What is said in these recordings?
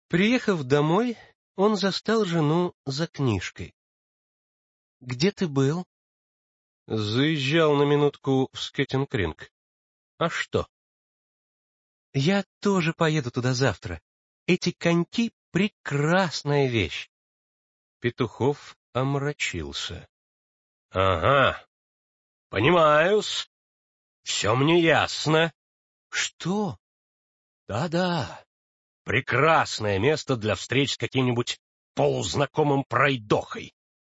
Приехав домой, он застал жену за книжкой. — Где ты был? — Заезжал на минутку в Скеттинг-Кринг. — А что? — Я тоже поеду туда завтра. Эти коньки — прекрасная вещь. Петухов омрачился. — Ага, понимаю-с. Все мне ясно. — Что? — Да-да. Прекрасное место для встреч с каким-нибудь полузнакомым пройдохой.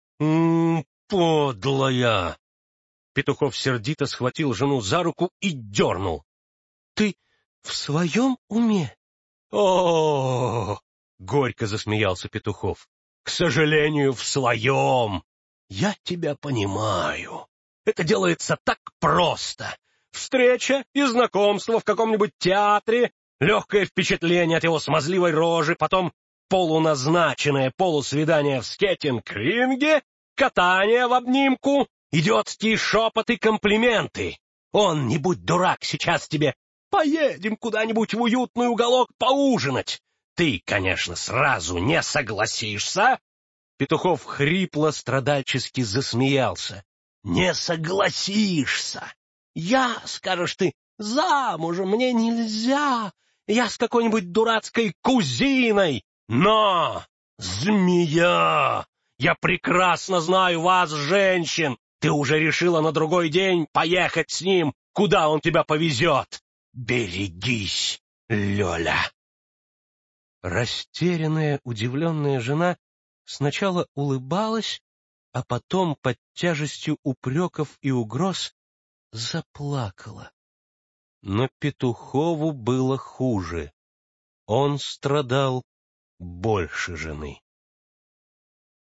Подлая! Петухов сердито схватил жену за руку и дернул. — Ты в своем уме? — О! — горько засмеялся Петухов. — К сожалению, в своем. Я тебя понимаю. Это делается так просто. Встреча и знакомство в каком-нибудь театре, легкое впечатление от его смазливой рожи, потом полуназначенное полусвидание в Скеттинг-Кринге, катание в обнимку, идиотские шепоты и комплименты. Он, не будь дурак, сейчас тебе «поедем куда-нибудь в уютный уголок поужинать». Ты, конечно, сразу не согласишься. Петухов хрипло страдальчески засмеялся. «Не согласишься! Я, скажешь ты, замужем, мне нельзя, я с какой-нибудь дурацкой кузиной, но, змея, я прекрасно знаю вас, женщин, ты уже решила на другой день поехать с ним, куда он тебя повезет. Берегись, Лёля!» Растерянная, удивленная жена сначала улыбалась, а потом под тяжестью упреков и угроз заплакала. Но Петухову было хуже. Он страдал больше жены.